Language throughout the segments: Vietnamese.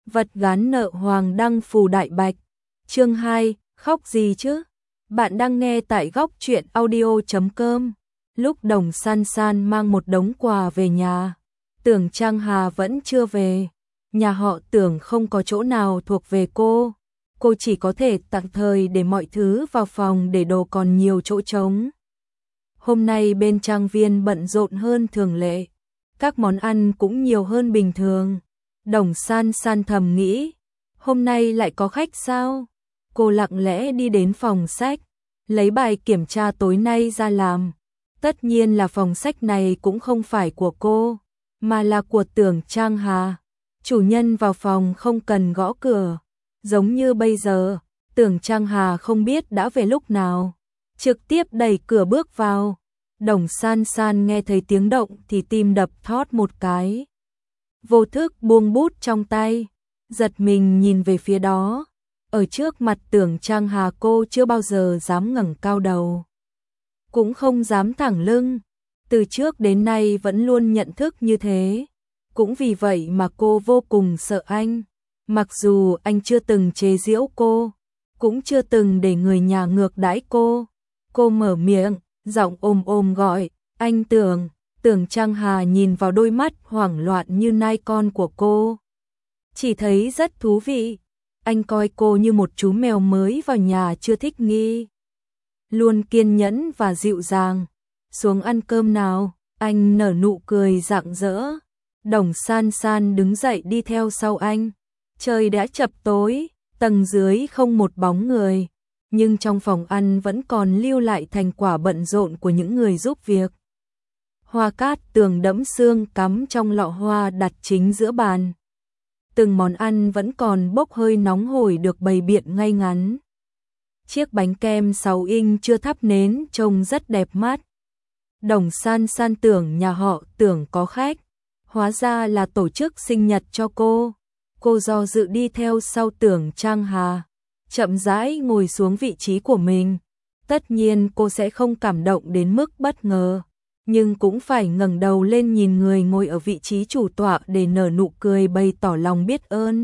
Vật gán nợ Hoàng Đăng Phù Đại Bạch. Chương 2, khóc gì chứ? Bạn đang nghe tại góc truyện audio.com. Lúc Đồng San San mang một đống quà về nhà, Tưởng Trang Hà vẫn chưa về. Nhà họ Tưởng không có chỗ nào thuộc về cô chỉ có thể tạm thời để mọi thứ vào phòng để đồ còn nhiều chỗ trống. Hôm nay bên trang viên bận rộn hơn thường lệ, các món ăn cũng nhiều hơn bình thường. Đồng San San thầm nghĩ, hôm nay lại có khách sao? Cô lặng lẽ đi đến phòng sách, lấy bài kiểm tra tối nay ra làm. Tất nhiên là phòng sách này cũng không phải của cô, mà là của Tưởng Trang Hà. Chủ nhân vào phòng không cần gõ cửa, giống như bây giờ, Tưởng Trang Hà không biết đã về lúc nào, trực tiếp đẩy cửa bước vào. Đồng San San nghe thấy tiếng động thì tim đập thót một cái. Vô thức buông bút trong tay, giật mình nhìn về phía đó. Ở trước mặt Tưởng Trang Hà cô chưa bao giờ dám ngẩng cao đầu, cũng không dám thẳng lưng. Từ trước đến nay vẫn luôn nhận thức như thế. Cũng vì vậy mà cô vô cùng sợ anh. Mặc dù anh chưa từng chế giễu cô, cũng chưa từng để người nhà ngược đãi cô. Cô mở miệng, giọng ôm ôm gọi, anh Tưởng. Tưởng Trang Hà nhìn vào đôi mắt hoảng loạn như nai con của cô, chỉ thấy rất thú vị. Anh coi cô như một chú mèo mới vào nhà chưa thích nghi, luôn kiên nhẫn và dịu dàng. Xuống ăn cơm nào, anh nở nụ cười rạng rỡ. Đồng San San đứng dậy đi theo sau anh. Trời đã chập tối, tầng dưới không một bóng người, nhưng trong phòng ăn vẫn còn lưu lại thành quả bận rộn của những người giúp việc. Hoa cát tường đẫm sương cắm trong lọ hoa đặt chính giữa bàn. Từng món ăn vẫn còn bốc hơi nóng hổi được bày biện ngay ngắn. Chiếc bánh kem 6 inch chưa thắp nến trông rất đẹp mắt. Đồng San San tưởng nhà họ Tưởng có khách, hóa ra là tổ chức sinh nhật cho cô. Cô do dự đi theo sau Tưởng Trang Hà, chậm rãi ngồi xuống vị trí của mình. Tất nhiên cô sẽ không cảm động đến mức bất ngờ, nhưng cũng phải ngẩng đầu lên nhìn người ngồi ở vị trí chủ tọa để nở nụ cười bày tỏ lòng biết ơn.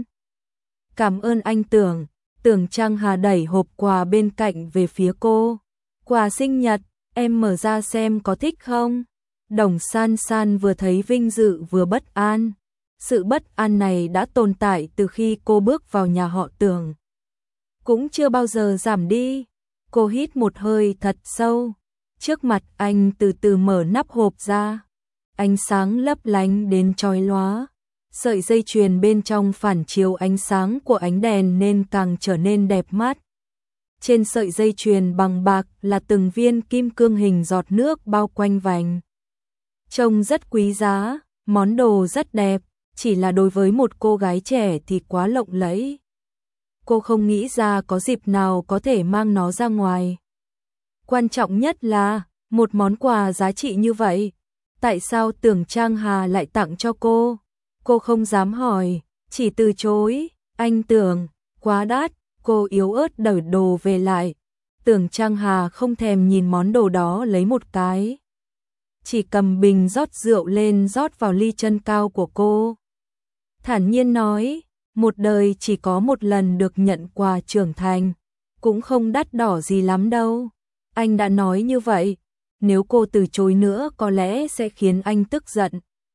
Cảm ơn anh Tưởng. Tưởng Trang Hà đẩy hộp quà bên cạnh về phía cô. Quà sinh nhật, em mở ra xem có thích không? Đồng San San vừa thấy vinh dự vừa bất an. Sự bất an này đã tồn tại từ khi cô bước vào nhà họ Tưởng, cũng chưa bao giờ giảm đi. Cô hít một hơi thật sâu. Trước mặt anh từ từ mở nắp hộp ra. Ánh sáng lấp lánh đến chói lóa. Sợi dây chuyền bên trong phản chiếu ánh sáng của ánh đèn nên càng trở nên đẹp mắt. Trên sợi dây chuyền bằng bạc là từng viên kim cương hình giọt nước bao quanh vành. Trông rất quý giá, món đồ rất đẹp, chỉ là đối với một cô gái trẻ thì quá lộng lẫy. Cô không nghĩ ra có dịp nào có thể mang nó ra ngoài. Quan trọng nhất là, một món quà giá trị như vậy, tại sao Tưởng Trang Hà lại tặng cho cô? Cô không dám hỏi, chỉ từ chối. Anh Tưởng, quá đắt. Cô yếu ớt đẩy đồ về lại. Tưởng Trang Hà không thèm nhìn món đồ đó lấy một cái, chỉ cầm bình rót rượu lên rót vào ly chân cao của cô. Thản nhiên nói, một đời chỉ có một lần được nhận quà trưởng thành, cũng không đắt đỏ gì lắm đâu. Anh đã nói như vậy, nếu cô từ chối nữa có lẽ sẽ khiến anh tức giận.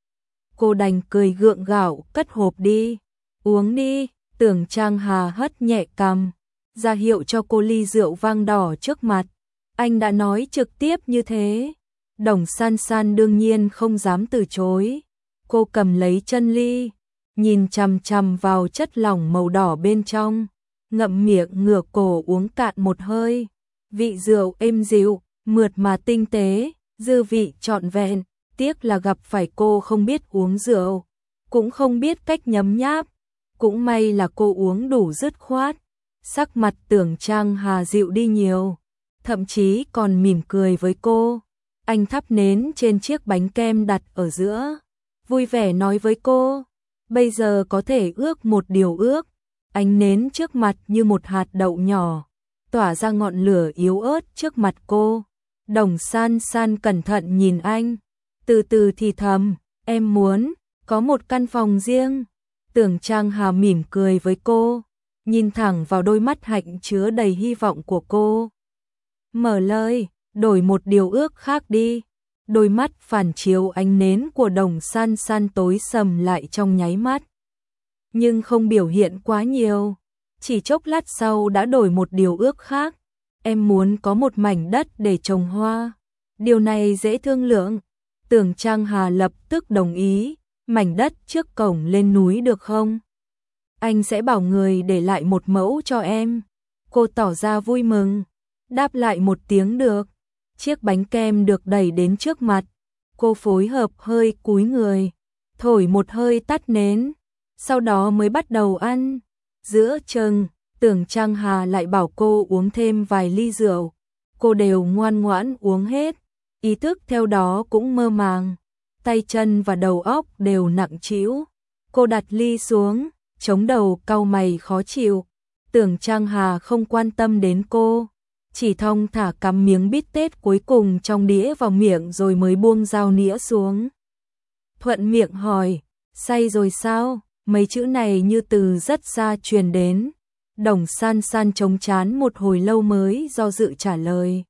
Cô đành cười gượng gạo cất hộp đi. Uống đi. Tưởng Trang Hà hất nhẹ cằm, ra hiệu cho cô ly rượu vang đỏ trước mặt. Anh đã nói trực tiếp như thế. Đồng San San đương nhiên không dám từ chối. Cô cầm lấy chân ly, nhìn chằm chằm vào chất lỏng màu đỏ bên trong, ngậm miệng ngửa cổ uống cạn một hơi. Vị rượu êm dịu, mượt mà tinh tế, dư vị trọn vẹn. Tiếc là gặp phải cô không biết uống rượu, cũng không biết cách nhấm nháp. Cũng may là cô uống đủ dứt khoát. Sắc mặt Tưởng Trang Hà dịu đi nhiều, thậm chí còn mỉm cười với cô. Anh thắp nến trên chiếc bánh kem đặt ở giữa, vui vẻ nói với cô, bây giờ có thể ước một điều ước. Ánh nến trước mặt như một hạt đậu nhỏ, tỏa ra ngọn lửa yếu ớt trước mặt cô. Đồng San San cẩn thận nhìn anh, từ từ thì thầm, em muốn có một căn phòng riêng. Tưởng Trang Hà mỉm cười với cô, nhìn thẳng vào đôi mắt hạnh chứa đầy hy vọng của cô. Mở lời, đổi một điều ước khác đi. Đôi mắt phản chiếu ánh nến của Đồng San San tối sầm lại trong nháy mắt. Nhưng không biểu hiện quá nhiều. Chỉ chốc lát sau đã đổi một điều ước khác. Em muốn có một mảnh đất để trồng hoa. Điều này dễ thương lượng. Tưởng Trang Hà lập tức đồng ý. Mảnh đất trước cổng lên núi được không? Anh sẽ bảo người để lại một mẫu cho em. Cô tỏ ra vui mừng. Đáp lại một tiếng được. Chiếc bánh kem được đẩy đến trước mặt. Cô phối hợp hơi cúi người. Thổi một hơi tắt nến. Sau đó mới bắt đầu ăn. Giữa chừng, Tưởng Trang Hà lại bảo cô uống thêm vài ly rượu. Cô đều ngoan ngoãn uống hết. Ý thức theo đó cũng mơ màng. Tay chân và đầu óc đều nặng trĩu. Cô đặt ly xuống, chống đầu cau mày khó chịu. Tưởng Trang Hà không quan tâm đến cô, chỉ thong thả cắm miếng bít tết cuối cùng trong đĩa vào miệng rồi mới buông dao nĩa xuống. Thuận miệng hỏi, say rồi sao? Mấy chữ này như từ rất xa truyền đến. Đồng San San chống chán một hồi lâu mới do dự trả lời.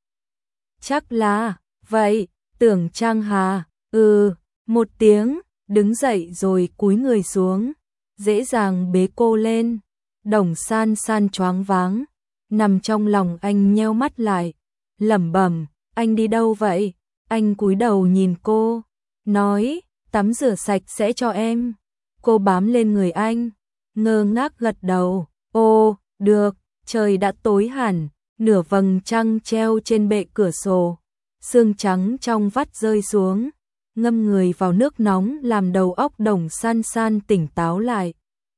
Chắc là, vậy, Tưởng Trang Hà, một tiếng, đứng dậy rồi cúi người xuống, dễ dàng bế cô lên. Đồng San San choáng váng, nằm trong lòng anh nheo mắt lại, lẩm bẩm, anh đi đâu vậy? Anh cúi đầu nhìn cô, nói, tắm rửa sạch sẽ cho em. Cô bám lên người anh, ngơ ngác gật đầu, ô, được. Trời đã tối hẳn, nửa vầng trăng treo trên bệ cửa sổ, sương trắng trong vắt rơi xuống, ngâm người vào nước nóng làm đầu óc Đồng San San tỉnh táo lại.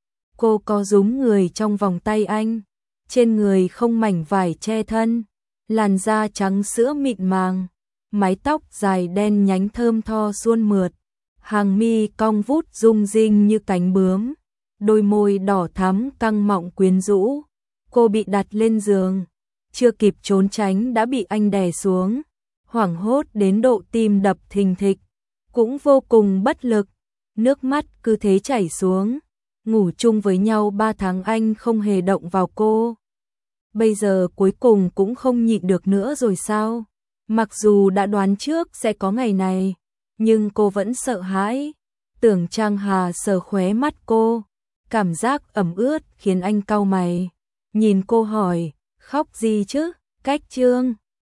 Cô co rúm người trong vòng tay anh, trên người không mảnh vải che thân, làn da trắng sữa mịn màng, mái tóc dài đen nhánh thơm tho suôn mượt, hàng mi cong vút rung rinh như cánh bướm, đôi môi đỏ thắm căng mọng quyến rũ. Cô bị đặt lên giường, chưa kịp trốn tránh đã bị anh đè xuống, hoảng hốt đến độ tim đập thình thịch, cũng vô cùng bất lực, nước mắt cứ thế chảy xuống. Ngủ chung với nhau 3 tháng anh không hề động vào cô. Bây giờ cuối cùng cũng không nhịn được nữa rồi sao? Mặc dù đã đoán trước sẽ có ngày này, nhưng cô vẫn sợ hãi. Tưởng Trang Hà sờ khóe mắt cô, cảm giác ẩm ướt khiến anh cau mày. Nhìn cô hỏi, khóc gì chứ? Cách Trương